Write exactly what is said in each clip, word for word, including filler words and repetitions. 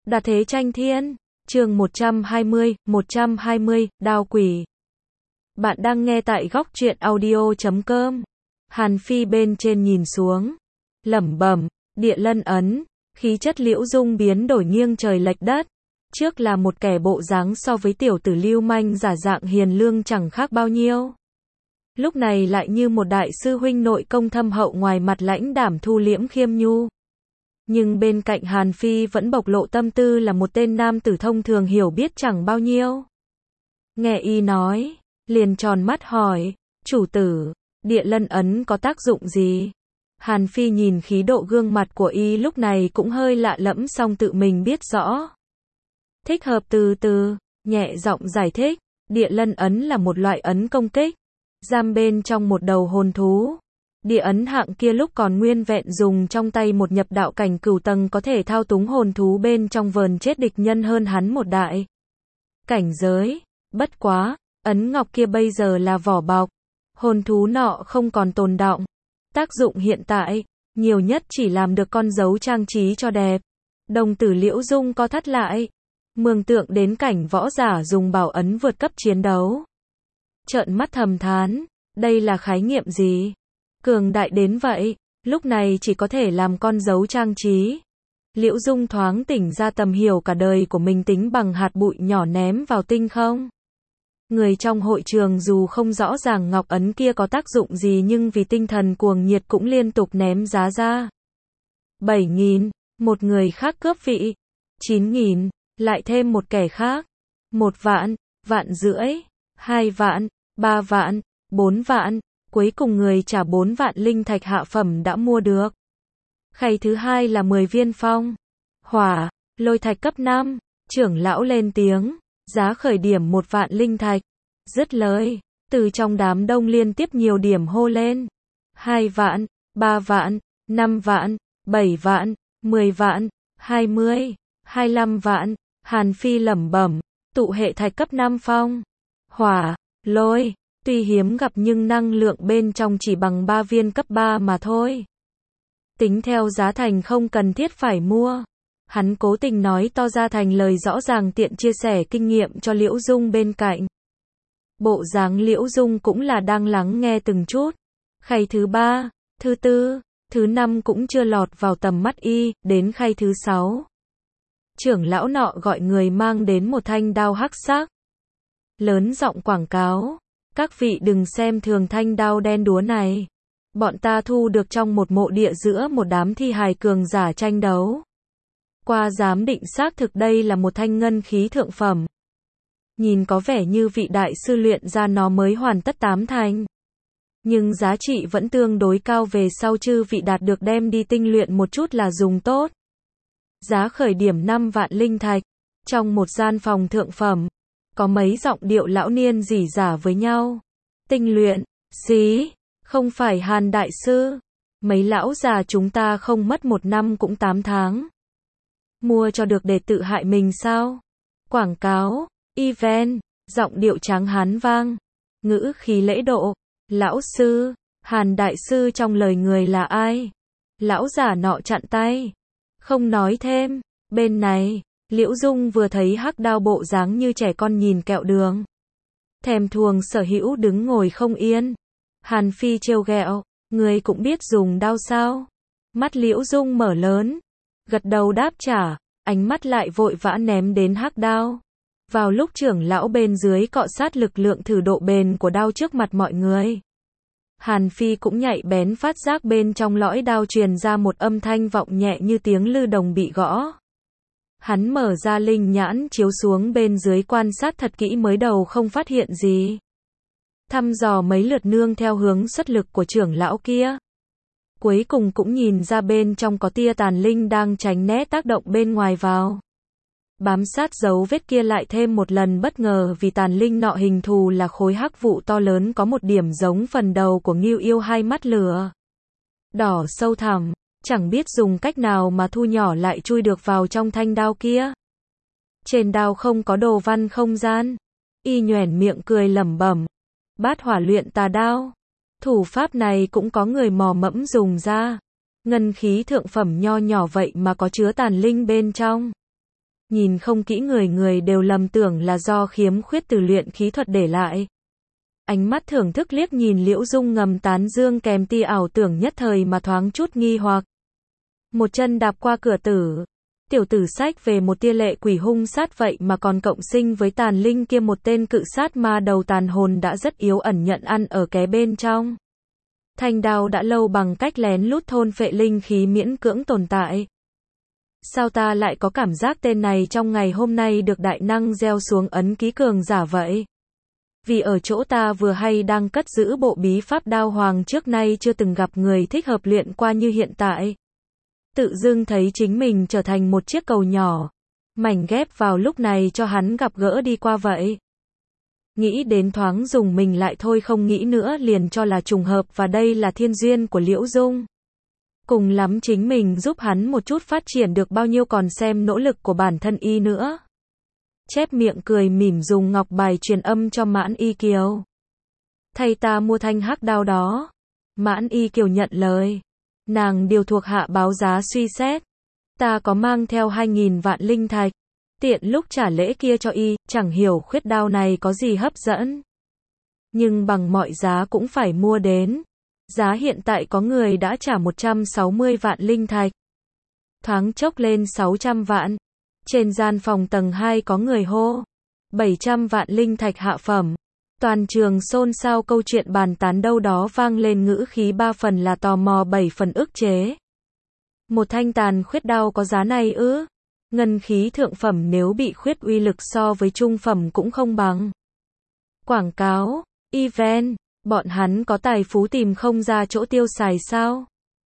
Đà thế tranh thiên, chương một trăm hai mươi, một trăm hai mươi, đao quỷ. Bạn đang nghe tại góc truyện audio chấm com. Hàn Phi bên trên nhìn xuống, lẩm bẩm, địa lân ấn, khí chất Liễu Dung biến đổi nghiêng trời lệch đất. Trước là một kẻ bộ dáng so với tiểu tử lưu manh giả dạng hiền lương chẳng khác bao nhiêu. Lúc này lại như một đại sư huynh nội công thâm hậu, ngoài mặt lãnh đảm thu liễm khiêm nhu. Nhưng bên cạnh Hàn Phi vẫn bộc lộ tâm tư là một tên nam tử thông thường hiểu biết chẳng bao nhiêu. Nghe y nói, liền tròn mắt hỏi, chủ tử, địa lân ấn có tác dụng gì? Hàn Phi nhìn khí độ gương mặt của y lúc này cũng hơi lạ lẫm, song tự mình biết rõ. Thích hợp từ từ, nhẹ giọng giải thích, địa lân ấn là một loại ấn công kích, giam bên trong một đầu hồn thú. Địa ấn hạng kia lúc còn nguyên vẹn dùng trong tay một nhập đạo cảnh cửu tầng có thể thao túng hồn thú bên trong vờn chết địch nhân hơn hắn một đại cảnh giới. Bất quá, ấn ngọc kia bây giờ là vỏ bọc, hồn thú nọ không còn tồn đọng. Tác dụng hiện tại, nhiều nhất chỉ làm được con dấu trang trí cho đẹp. Đồng tử Liễu Dung co thắt lại, mường tượng đến cảnh võ giả dùng bảo ấn vượt cấp chiến đấu. Trợn mắt thầm thán, đây là khái niệm gì? Cường đại đến vậy, lúc này chỉ có thể làm con dấu trang trí. Liễu Dung thoáng tỉnh ra tầm hiểu cả đời của mình tính bằng hạt bụi nhỏ ném vào tinh không. Người trong hội trường dù không rõ ràng ngọc ấn kia có tác dụng gì, nhưng vì tinh thần cuồng nhiệt cũng liên tục ném giá ra. bảy nghìn, một người khác cướp vị. chín nghìn, lại thêm một kẻ khác. Một vạn, vạn rưỡi, hai vạn, ba vạn, bốn vạn. Cuối cùng người trả bốn vạn linh thạch hạ phẩm đã mua được. Khay thứ hai là mười viên phong hỏa lôi thạch cấp năm. Trưởng lão lên tiếng, giá khởi điểm một vạn linh thạch. Dứt lời, từ trong đám đông liên tiếp nhiều điểm hô lên. Hai vạn, ba vạn, năm vạn, bảy vạn, mười vạn, hai mươi, hai mươi lăm vạn. Hàn Phi lẩm bẩm, tụ hệ thạch cấp năm phong hỏa lôi. Tuy hiếm gặp nhưng năng lượng bên trong chỉ bằng ba viên cấp ba mà thôi. Tính theo giá thành không cần thiết phải mua. Hắn cố tình nói to ra thành lời rõ ràng, tiện chia sẻ kinh nghiệm cho Liễu Dung bên cạnh. Bộ dáng Liễu Dung cũng là đang lắng nghe từng chút. Khay thứ ba, thứ tư, thứ năm cũng chưa lọt vào tầm mắt y, đến khay thứ sáu. Trưởng lão nọ gọi người mang đến một thanh đao hắc sắc. Lớn giọng quảng cáo. Các vị đừng xem thường thanh đao đen đúa này. Bọn ta thu được trong một mộ địa giữa một đám thi hài cường giả tranh đấu. Qua giám định xác thực đây là một thanh ngân khí thượng phẩm. Nhìn có vẻ như vị đại sư luyện ra nó mới hoàn tất tám thành. Nhưng giá trị vẫn tương đối cao, về sau chư vị đạt được đem đi tinh luyện một chút là dùng tốt. Giá khởi điểm năm vạn linh thạch. Trong một gian phòng thượng phẩm, có mấy giọng điệu lão niên rỉ rả với nhau. Tinh luyện, xí, không phải Hàn đại sư. Mấy lão già chúng ta không mất một năm cũng tám tháng. Mua cho được để tự hại mình sao? Quảng cáo, event, giọng điệu tráng hán vang. Ngữ khí lễ độ, lão sư, Hàn đại sư trong lời người là ai? Lão già nọ chặn tay, không nói thêm. Bên này, Liễu Dung vừa thấy hắc đao bộ dáng như trẻ con nhìn kẹo đường. Thèm thuồng sở hữu đứng ngồi không yên. Hàn Phi trêu ghẹo, người cũng biết dùng đao sao? Mắt Liễu Dung mở lớn, gật đầu đáp trả, ánh mắt lại vội vã ném đến hắc đao. Vào lúc trưởng lão bên dưới cọ sát lực lượng thử độ bền của đao trước mặt mọi người, Hàn Phi cũng nhạy bén phát giác bên trong lõi đao truyền ra một âm thanh vọng nhẹ như tiếng lư đồng bị gõ. Hắn mở ra linh nhãn chiếu xuống bên dưới quan sát thật kỹ, mới đầu không phát hiện gì. Thăm dò mấy lượt nương theo hướng xuất lực của trưởng lão kia. Cuối cùng cũng nhìn ra bên trong có tia tàn linh đang tránh né tác động bên ngoài vào. Bám sát dấu vết kia lại thêm một lần bất ngờ, vì tàn linh nọ hình thù là khối hắc vụ to lớn, có một điểm giống phần đầu của ngưu yêu hai mắt lửa đỏ sâu thẳm. Chẳng biết dùng cách nào mà thu nhỏ lại chui được vào trong thanh đao kia. Trên đao không có đồ văn không gian. Y nhoẻn miệng cười lẩm bẩm. Bát hỏa luyện tà đao. Thủ pháp này cũng có người mò mẫm dùng ra. Ngân khí thượng phẩm nho nhỏ vậy mà có chứa tàn linh bên trong. nhìn không kỹ người người đều lầm tưởng là do khiếm khuyết từ luyện khí thuật để lại. Ánh mắt thưởng thức liếc nhìn Liễu Dung ngầm tán dương kèm tia ảo tưởng nhất thời mà thoáng chút nghi hoặc. Một chân đạp qua cửa tử. Tiểu tử sách về một tia lệ quỷ hung sát vậy mà còn cộng sinh với tàn linh kia một tên cự sát ma đầu tàn hồn đã rất yếu ẩn nhận ăn ở ké bên trong. Thanh đao đã lâu bằng cách lén lút thôn phệ linh khí miễn cưỡng tồn tại. Sao ta lại có cảm giác tên này trong ngày hôm nay được đại năng gieo xuống ấn ký cường giả vậy? Vì ở chỗ ta vừa hay đang cất giữ bộ bí pháp đao hoàng trước nay chưa từng gặp người thích hợp luyện qua như hiện tại. Tự dưng thấy chính mình trở thành một chiếc cầu nhỏ, mảnh ghép vào lúc này cho hắn gặp gỡ đi qua vậy. Nghĩ đến thoáng dùng mình lại thôi không nghĩ nữa liền cho là trùng hợp và đây là thiên duyên của Liễu Dung. Cùng lắm chính mình giúp hắn một chút phát triển được bao nhiêu còn xem nỗ lực của bản thân y nữa. Chép miệng cười mỉm dùng ngọc bài truyền âm cho Mãn Y Kiều. Thay ta mua thanh hắc đao đó. Mãn Y Kiều nhận lời. Nàng điều thuộc hạ báo giá suy xét. Ta có mang theo hai nghìn vạn linh thạch. Tiện lúc trả lễ kia cho y, chẳng hiểu khuyết đao này có gì hấp dẫn. Nhưng bằng mọi giá cũng phải mua đến. Giá hiện tại có người đã trả một trăm sáu mươi vạn linh thạch. Thoáng chốc lên sáu trăm vạn. Trên gian phòng tầng hai có người hô. bảy trăm vạn linh thạch hạ phẩm. Toàn trường xôn xao câu chuyện bàn tán đâu đó vang lên ngữ khí ba phần là tò mò bảy phần ức chế. Một thanh tàn khuyết đao có giá này ư? Ngân khí thượng phẩm nếu bị khuyết uy lực so với trung phẩm cũng không bằng. Quảng cáo, event, bọn hắn có tài phú tìm không ra chỗ tiêu xài sao?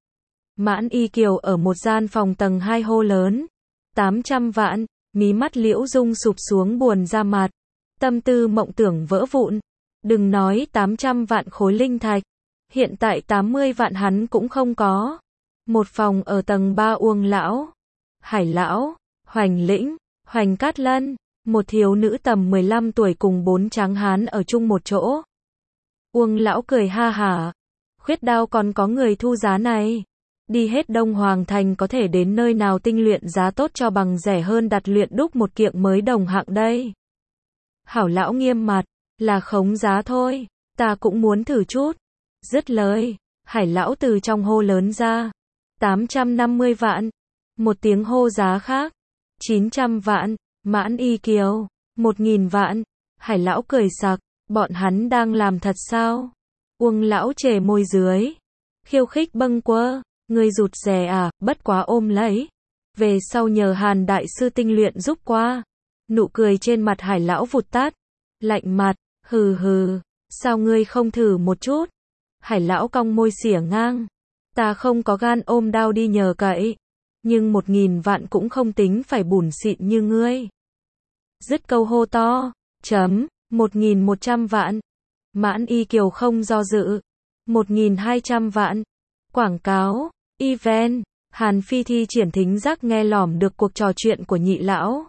Mãn Y Kiều ở một gian phòng tầng hai hô lớn. tám trăm vạn, mí mắt Liễu Dung sụp xuống buồn ra mặt. Tâm tư mộng tưởng vỡ vụn. Đừng nói tám trăm vạn khối linh thạch. Hiện tại tám mươi vạn hắn cũng không có. Một phòng ở tầng ba Uông Lão, Hải Lão, Hoành Lĩnh, Hoành Cát Lân. Một thiếu nữ tầm mười lăm tuổi cùng bốn tráng hán ở chung một chỗ. Uông Lão cười ha hả. Khuyết đao còn có người thu giá này. Đi hết Đông Hoàng Thành có thể đến nơi nào tinh luyện giá tốt cho bằng rẻ hơn đặt luyện đúc một kiện mới đồng hạng đây. Hảo Lão nghiêm mặt, là khống giá thôi, ta cũng muốn thử chút. Dứt lời, Hải Lão từ trong hô lớn ra. tám trăm năm mươi vạn. Một tiếng hô giá khác. chín trăm vạn. Mãn Y Kiều. một nghìn vạn. Hải Lão cười sặc. Bọn hắn đang làm thật sao? Uông Lão chề môi dưới. Khiêu khích bâng quơ. Ngươi rụt rè à, bất quá ôm lấy. Về sau nhờ Hàn đại sư tinh luyện giúp qua. Nụ cười trên mặt Hải Lão vụt tắt. Lạnh mặt, hừ hừ, sao ngươi không thử một chút? Hải Lão cong môi xỉa ngang. Ta không có gan ôm đao đi nhờ cậy. Nhưng một nghìn vạn cũng không tính phải bủn xịn như ngươi. Dứt câu hô to, chấm, một nghìn một trăm vạn. Mãn Y Kiều không do dự. một nghìn hai trăm vạn. Quảng cáo, event, Hàn Phi thi triển thính giác nghe lỏm được cuộc trò chuyện của nhị lão.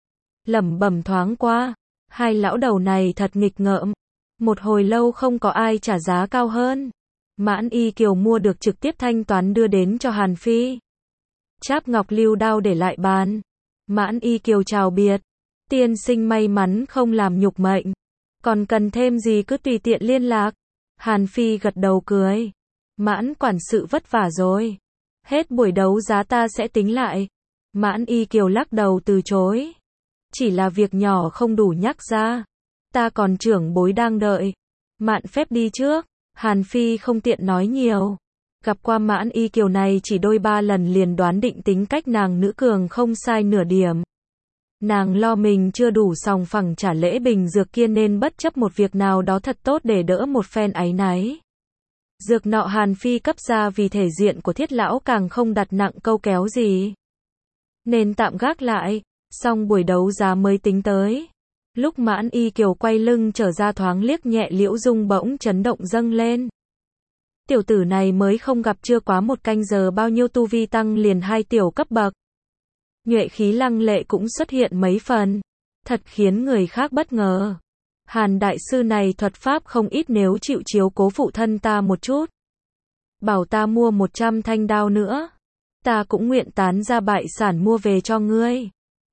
Lẩm bẩm thoáng qua, hai lão đầu này thật nghịch ngợm. Một hồi lâu không có ai trả giá cao hơn. Mãn Y Kiều mua được trực tiếp thanh toán đưa đến cho Hàn Phi. Cháp ngọc lưu đao để lại bàn. Mãn Y Kiều chào biệt. Tiên sinh may mắn không làm nhục mệnh. Còn cần thêm gì cứ tùy tiện liên lạc. Hàn Phi gật đầu cười. Mãn quản sự vất vả rồi. Hết buổi đấu giá ta sẽ tính lại. Mãn Y Kiều lắc đầu từ chối. Chỉ là việc nhỏ không đủ nhắc ra. Ta còn trưởng bối đang đợi. Mạn phép đi trước. Hàn Phi không tiện nói nhiều. Gặp qua Mãn Y Kiều này chỉ đôi ba lần liền đoán định tính cách nàng nữ cường không sai nửa điểm. Nàng lo mình chưa đủ sòng phẳng trả lễ bình dược kia nên bất chấp một việc nào đó thật tốt để đỡ một phen áy náy. Dược nọ Hàn Phi cấp ra vì thể diện của Thiết lão càng không đặt nặng câu kéo gì. Nên tạm gác lại, xong buổi đấu giá mới tính tới. Lúc Mãn Y Kiều quay lưng trở ra thoáng liếc nhẹ Liễu Dung bỗng chấn động dâng lên. Tiểu tử này mới không gặp chưa quá một canh giờ bao nhiêu tu vi tăng liền hai tiểu cấp bậc. Nhuệ khí lăng lệ cũng xuất hiện mấy phần. Thật khiến người khác bất ngờ. Hàn đại sư này thuật pháp không ít nếu chịu chiếu cố phụ thân ta một chút. Bảo ta mua một trăm thanh đao nữa. Ta cũng nguyện tán ra bại sản mua về cho ngươi.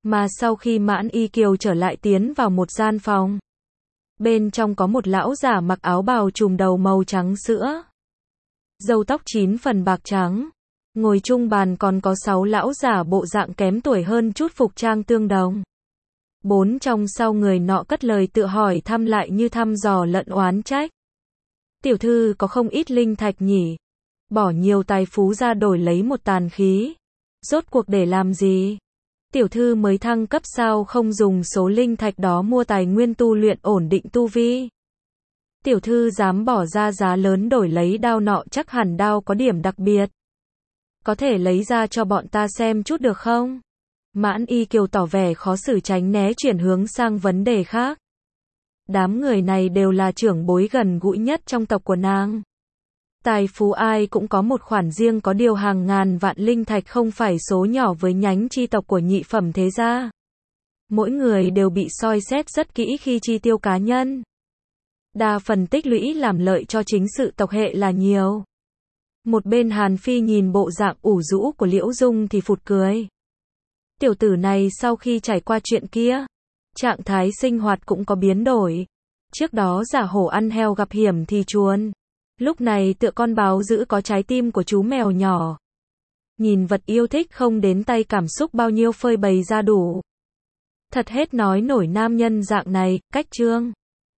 Mà sau khi Mãn Y Kiều trở lại tiến vào một gian phòng. Bên trong có một lão giả mặc áo bào trùm đầu màu trắng sữa. Râu tóc chín phần bạc trắng. Ngồi chung bàn còn có sáu lão giả bộ dạng kém tuổi hơn chút phục trang tương đồng. Bốn trong sau người nọ cất lời tự hỏi thăm lại như thăm dò lẫn oán trách. Tiểu thư có không ít linh thạch nhỉ? Bỏ nhiều tài phú ra đổi lấy một tàn khí. Rốt cuộc để làm gì? Tiểu thư mới thăng cấp sao không dùng số linh thạch đó mua tài nguyên tu luyện ổn định tu vi? Tiểu thư dám bỏ ra giá lớn đổi lấy đao nọ chắc hẳn đao có điểm đặc biệt. Có thể lấy ra cho bọn ta xem chút được không? Mãn Y Kiều tỏ vẻ khó xử tránh né chuyển hướng sang vấn đề khác. Đám người này đều là trưởng bối gần gũi nhất trong tộc của nàng. Tài phú ai cũng có một khoản riêng có điều hàng ngàn vạn linh thạch không phải số nhỏ với nhánh chi tộc của nhị phẩm thế gia. Mỗi người đều bị soi xét rất kỹ khi chi tiêu cá nhân. Đa phần tích lũy làm lợi cho chính sự tộc hệ là nhiều. Một bên Hàn Phi nhìn bộ dạng ủ rũ của Liễu Dung thì phụt cười. Tiểu tử này sau khi trải qua chuyện kia, trạng thái sinh hoạt cũng có biến đổi. Trước đó giả hổ ăn heo gặp hiểm thì chuồn. Lúc này tựa con báo giữ có trái tim của chú mèo nhỏ. Nhìn vật yêu thích không đến tay cảm xúc bao nhiêu phơi bày ra đủ. Thật hết nói nổi nam nhân dạng này, cách trương.